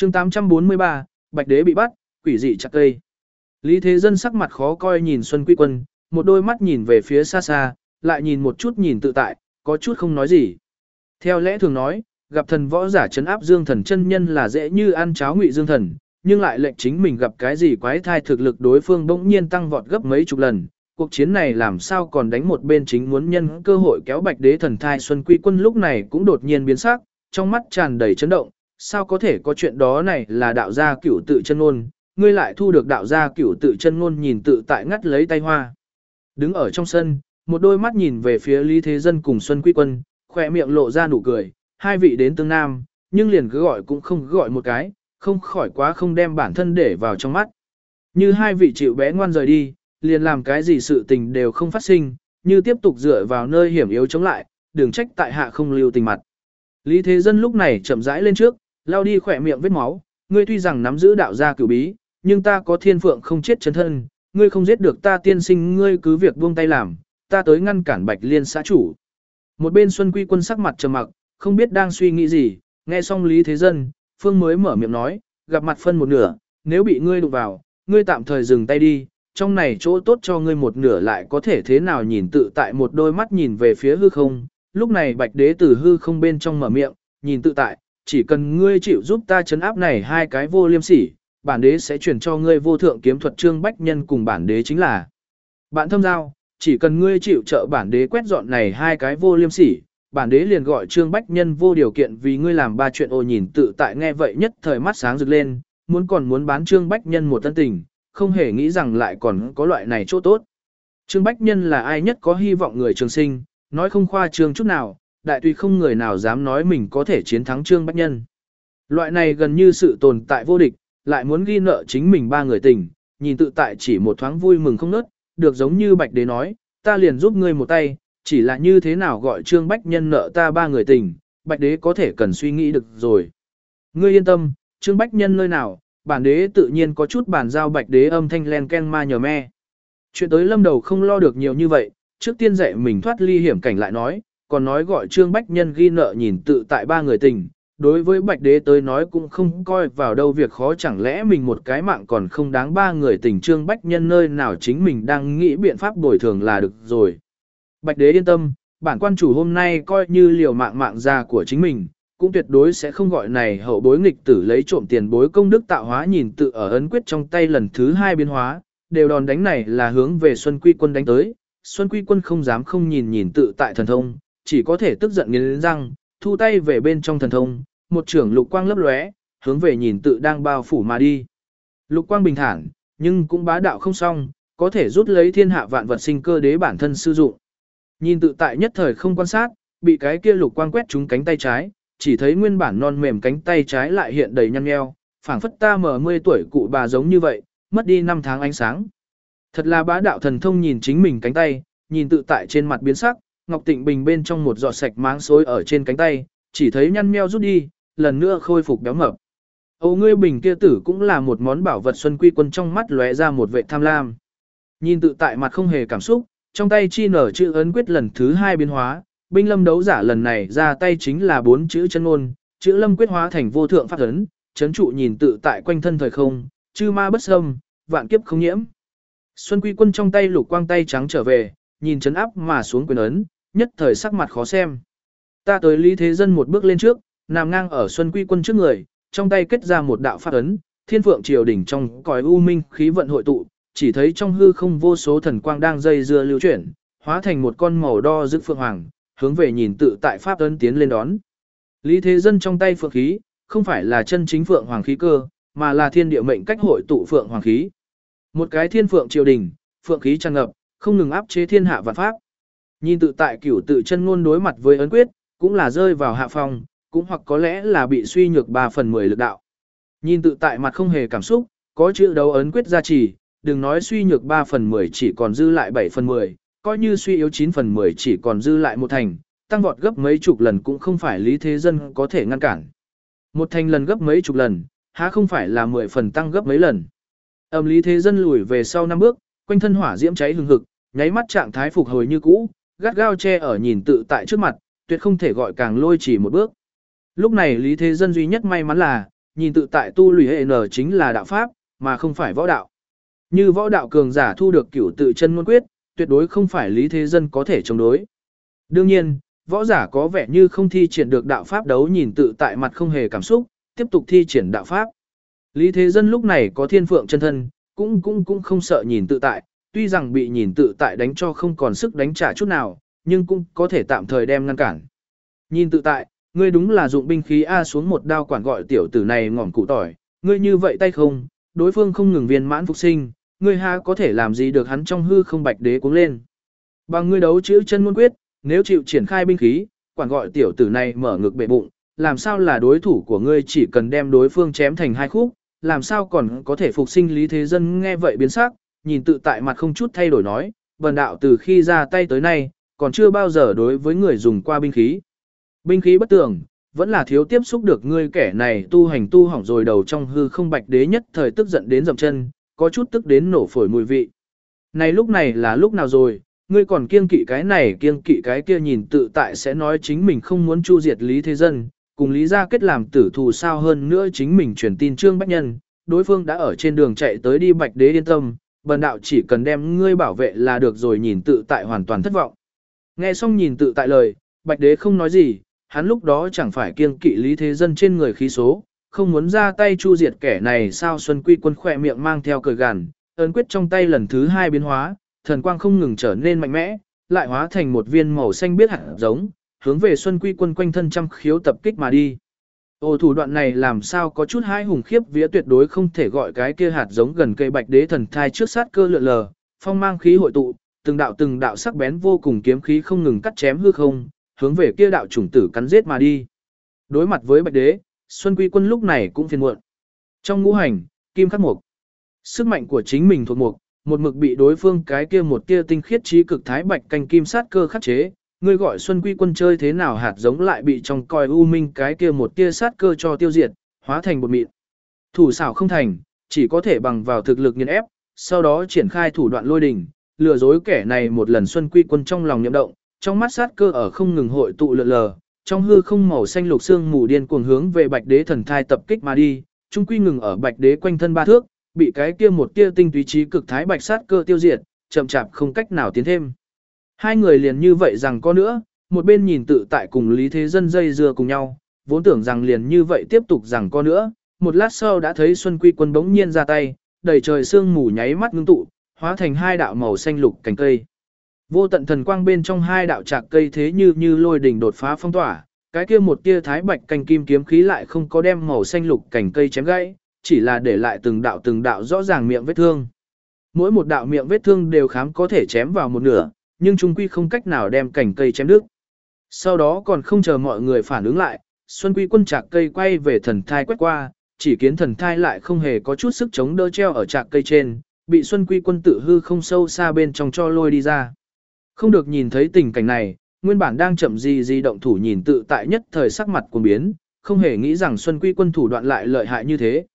chương 843, Bạch Đế bị bắt, quỷ dị chặt cây. Lý Thế Dân sắc mặt khó coi nhìn Xuân Quy Quân, một đôi mắt nhìn về phía xa xa, lại nhìn một chút nhìn tự tại, có chút không nói gì. Theo lẽ thường nói, gặp thần võ giả trấn áp Dương Thần chân nhân là dễ như ăn cháo ngụy Dương Thần, nhưng lại lệnh chính mình gặp cái gì quái thai thực lực đối phương bỗng nhiên tăng vọt gấp mấy chục lần. Cuộc chiến này làm sao còn đánh một bên chính muốn nhân cơ hội kéo Bạch Đế thần thai. Xuân Quy Quân lúc này cũng đột nhiên biến sắc, trong mắt tràn đầy chấn động, sao có thể có chuyện đó, này là đạo gia cửu tự chân ngôn, ngươi lại thu được đạo gia cửu tự chân ngôn. Nhìn tự tại ngắt lấy tay hoa. Đứng ở trong sân, một đôi mắt nhìn về phía Lý Thế Dân cùng Xuân Quy Quân, khỏe miệng lộ ra nụ cười, hai vị đến tương nam, nhưng liền cứ gọi cũng không gọi một cái, không khỏi quá không đem bản thân để vào trong mắt. Như hai vị chịu bé ngoan rời đi, liền làm cái gì sự tình đều không phát sinh, như tiếp tục dựa vào nơi hiểm yếu chống lại, đừng trách tại hạ không lưu tình mặt. Lý Thế Dân lúc này chậm rãi lên trước, lao đi khỏe miệng vết máu, ngươi tuy rằng nắm giữ đạo gia cửu bí, nhưng ta có thiên phượng không chết chân thân, ngươi không giết được ta tiên sinh, ngươi cứ việc buông tay làm, ta tới ngăn cản Bạch Liên xã chủ. Một bên Xuân Quy Quân sắc mặt trầm mặc, không biết đang suy nghĩ gì, nghe xong Lý Thế Dân, Phương mới mở miệng nói, gặp mặt phân một nửa, nếu bị ngươi đụng vào, ngươi tạm thời dừng tay đi, trong này chỗ tốt cho ngươi một nửa lại có thể thế nào. Nhìn tự tại một đôi mắt nhìn về phía hư không, lúc này Bạch Đế từ hư không bên trong mở miệng, nhìn tự tại, chỉ cần ngươi chịu giúp ta chấn áp này hai cái vô liêm sỉ, bản đế sẽ chuyển cho ngươi vô thượng kiếm thuật. Trương Bách Nhân cùng bản đế chính là bạn thâm giao, chỉ cần ngươi chịu trợ bản đế quét dọn này hai cái vô liêm sỉ, bản đế liền gọi Trương Bách Nhân vô điều kiện vì ngươi làm ba chuyện. Ô, nhìn tự tại nghe vậy nhất thời mắt sáng rực lên, muốn bán Trương Bách Nhân một tân tình, không hề nghĩ rằng lại còn có loại này chỗ tốt. Trương Bách Nhân là ai nhất có hy vọng người trường sinh, nói không khoa trương chút nào, đại tùy không người nào dám nói mình có thể chiến thắng Trương Bách Nhân. Loại này gần như sự tồn tại vô địch, lại muốn ghi nợ chính mình ba người tình, nhìn tự tại chỉ một thoáng vui mừng không nớt, được giống như Bạch Đế nói, ta liền giúp ngươi một tay, chỉ là như thế nào gọi Trương Bách Nhân nợ ta ba người tình, Bạch Đế có thể cần suy nghĩ được rồi. Ngươi yên tâm, Trương Bách Nhân nơi nào, bản đế tự nhiên có chút bàn giao. Bạch Đế âm thanh len ken ma nhờ me. Chuyện tới lâm đầu không lo được nhiều như vậy, trước tiên dạy mình thoát ly hiểm cảnh lại nói, còn nói gọi Trương Bách Nhân ghi nợ nhìn tự tại ba người tình. Đối với Bạch Đế tới nói cũng không coi vào đâu việc khó, chẳng lẽ mình một cái mạng còn không đáng ba người tình. Trương Bách Nhân nơi nào chính mình đang nghĩ biện pháp bồi thường là được rồi. Bạch Đế yên tâm, bản quan chủ hôm nay coi như liều mạng già của chính mình, cũng tuyệt đối sẽ không gọi này hậu bối nghịch tử lấy trộm tiền bối công đức tạo hóa. Nhìn tự ở ấn quyết trong tay lần thứ hai biến hóa, đều đòn đánh này là hướng về Xuân Quy Quân đánh tới. Xuân Quy Quân không dám không nhìn tự tại thần thông, chỉ có thể tức giận nghiến răng, thu tay về bên trong thần thông, một trưởng lục quang lấp lóe, hướng về nhìn tự đang bao phủ mà đi. Lục quang bình thản, nhưng cũng bá đạo không xong, có thể rút lấy thiên hạ vạn vật sinh cơ đế bản thân sử dụng. Nhìn tự tại nhất thời không quan sát, bị cái kia lục quang quét trúng cánh tay trái, chỉ thấy nguyên bản non mềm cánh tay trái lại hiện đầy nhăn nheo, phảng phất ta mở 10 tuổi cụ bà giống như vậy, mất đi 5 tháng ánh sáng. Thật là bá đạo thần thông. Nhìn chính mình cánh tay, nhìn tự tại trên mặt biến sắc, Ngọc Tịnh Bình bên trong một giọt sạch máng xối ở trên cánh tay, chỉ thấy nhăn nheo rút đi, lần nữa khôi phục béo mập. Âu ngươi bình kia tử cũng là một món bảo vật. Xuân Quy Quân trong mắt lóe ra một vệ tham lam. Nhìn tự tại mặt không hề cảm xúc, trong tay chi nở chữ ấn quyết lần thứ hai biến hóa, binh lâm đấu giả lần này ra tay chính là 4 chữ chân ngôn, chữ lâm quyết hóa thành vô thượng pháp ấn, chấn trụ nhìn tự tại quanh thân thời không, chư ma bất xâm, vạn kiếp không nhiễm. Xuân Quy Quân trong tay lục quang tay trắng trở về, nhìn chấn áp mà xuống quyền ấn, nhất thời sắc mặt khó xem. Ta tới Lý Thế Dân một bước lên trước, nằm ngang ở Xuân Quy Quân trước người, trong tay kết ra một đạo pháp ấn, thiên phượng triều đỉnh trong cõi u minh khí vận hội tụ, chỉ thấy trong hư không vô số thần quang đang dây dưa lưu chuyển, hóa thành một con màu đo rực phượng hoàng, hướng về nhìn tự tại pháp ấn tiến lên đón. Lý Thế Dân trong tay phượng khí, không phải là chân chính phượng hoàng khí cơ, mà là thiên địa mệnh cách hội tụ phượng hoàng khí. Một cái thiên phượng triều đỉnh, phượng khí tràn ngập, không ngừng áp chế thiên hạ vạn pháp. Nhìn tự tại cửu tự chân ngôn đối mặt với ấn quyết, cũng là rơi vào hạ phong, cũng hoặc có lẽ là bị suy nhược 3/10 lực đạo. Nhìn tự tại mặt không hề cảm xúc, có chữ đấu ấn quyết gia trì, đừng nói suy nhược 3/10 chỉ còn dư lại 7/10, coi như suy yếu 9/10 chỉ còn dư lại một thành, tăng vọt gấp mấy chục lần cũng không phải Lý Thế Dân có thể ngăn cản. Một thành lần gấp mấy chục lần, há không phải là 10 phần tăng gấp mấy lần. Lý Thế Dân lùi về sau 5 bước, quanh thân hỏa diễm cháy hừng hực, nháy mắt trạng thái phục hồi như cũ, gắt gao che ở nhìn tự tại trước mặt, tuyệt không thể gọi càng lôi chỉ một bước. Lúc này Lý Thế Dân duy nhất may mắn là, nhìn tự tại tu lùi hệ nở chính là đạo pháp, mà không phải võ đạo. Như võ đạo cường giả thu được cửu tự chân ngôn quyết, tuyệt đối không phải Lý Thế Dân có thể chống đối. Đương nhiên, võ giả có vẻ như không thi triển được đạo pháp đấu nhìn tự tại mặt không hề cảm xúc, tiếp tục thi triển đạo pháp. Lý Thế Dân lúc này có thiên phượng chân thân, cũng không sợ nhìn tự tại, tuy rằng bị nhìn tự tại đánh cho không còn sức đánh trả chút nào, nhưng cũng có thể tạm thời đem ngăn cản. Nhìn tự tại, ngươi đúng là dụng binh khí A xuống một đao quản gọi tiểu tử này ngỏm cụ tỏi, ngươi như vậy tay không, đối phương không ngừng viên mãn phục sinh, ngươi ha có thể làm gì được hắn trong hư không bạch đế cuống lên. Bằng ngươi đấu chữ chân ngôn quyết, nếu chịu triển khai binh khí, quản gọi tiểu tử này mở ngực bệ bụng, làm sao là đối thủ của ngươi chỉ cần đem đối phương chém thành hai khúc, làm sao còn có thể phục sinh. Lý Thế Dân nghe vậy biến sắc, nhìn tự tại mặt không chút thay đổi nói, bần đạo từ khi ra tay tới nay, còn chưa bao giờ đối với người dùng qua binh khí. Binh khí bất tường, vẫn là thiếu tiếp xúc được ngươi kẻ này tu hành tu hỏng rồi đầu trong hư không bạch đế nhất thời tức giận đến dậm chân, có chút tức đến nổ phổi mùi vị. Này lúc này là lúc nào rồi, ngươi còn kiêng kỵ cái này kiêng kỵ cái kia nhìn tự tại sẽ nói chính mình không muốn chu diệt Lý Thế Dân, cùng Lý gia kết làm tử thù sao hơn nữa chính mình truyền tin Trương Bách Nhân, đối phương đã ở trên đường chạy tới đi bạch đế yên tâm, bần đạo chỉ cần đem ngươi bảo vệ là được rồi. Nhìn tự tại hoàn toàn thất vọng. Nghe xong nhìn tự tại lời, bạch đế không nói gì, hắn lúc đó chẳng phải kiêng kỵ Lý Thế Dân trên người khí số, không muốn ra tay chu diệt kẻ này sao. Xuân Quy Quân khỏe miệng mang theo cười gằn, ấn quyết trong tay lần thứ hai biến hóa, thần quang không ngừng trở nên mạnh mẽ, lại hóa thành một viên màu xanh biết hạt giống, hướng về Xuân Quy Quân quanh thân trăm khiếu tập kích mà đi. Ồ, thủ đoạn này làm sao có chút hai hùng khiếp vía, tuyệt đối không thể gọi cái kia hạt giống gần cây bạch đế thần thai trước sát cơ lượn lờ, phong mang khí hội tụ, từng đạo sắc bén vô cùng kiếm khí không ngừng cắt chém hư không, hướng về kia đạo chủng tử cắn giết mà đi. Đối mặt với bạch đế, Xuân Quy Quân lúc này cũng phiền muộn. Trong ngũ hành, kim khắc mộc, sức mạnh của chính mình thuộc mộc, một mực bị đối phương cái kia một tia tinh khiết trí cực thái bạch canh kim sát cơ khắc chế. Ngươi gọi Xuân Quy Quân chơi thế nào hạt giống lại bị trong coi u minh cái kia một tia sát cơ cho tiêu diệt, hóa thành bột mịn. Thủ xảo không thành, chỉ có thể bằng vào thực lực nghiền ép, sau đó triển khai thủ đoạn lôi đình, lừa dối kẻ này một lần. Xuân Quy Quân trong lòng niệm động, trong mắt sát cơ ở không ngừng hội tụ lượn lờ, trong hư không màu xanh lục xương mù điên cuồng hướng về bạch đế thần thai tập kích mà đi, trung quy ngừng ở bạch đế quanh thân 3 thước, bị cái kia một tia tinh túy trí cực thái bạch sát cơ tiêu diệt, chậm chạp không cách nào tiến thêm. Hai người liền như vậy rằng có nữa, một bên nhìn tự tại cùng Lý Thế Dân dây dưa cùng nhau, vốn tưởng rằng liền như vậy tiếp tục rằng có nữa, một lát sau đã thấy Xuân Quy Quân bỗng nhiên ra tay, đầy trời sương mù nháy mắt ngưng tụ, hóa thành 2 đạo màu xanh lục cành cây. Vô tận thần quang bên trong 2 đạo trạc cây thế như lôi đỉnh đột phá phong tỏa, cái kia một tia thái bạch cành kim kiếm khí lại không có đem màu xanh lục cành cây chém gãy, chỉ là để lại từng đạo rõ ràng miệng vết thương. Mỗi một đạo miệng vết thương đều khám có thể chém vào một nửa, nhưng trung quy không cách nào đem cành cây chém đứt. Sau đó còn không chờ mọi người phản ứng lại, Xuân Quy Quân trạc cây quay về thần thai quét qua, chỉ kiến thần thai lại không hề có chút sức chống đỡ treo ở trạc cây trên, bị Xuân Quy Quân tự hư không sâu xa bên trong cho lôi đi ra. Không được nhìn thấy tình cảnh này, nguyên bản đang chậm gì động thủ nhìn tự tại nhất thời sắc mặt cuồng biến, không hề nghĩ rằng Xuân Quy Quân thủ đoạn lại lợi hại như thế.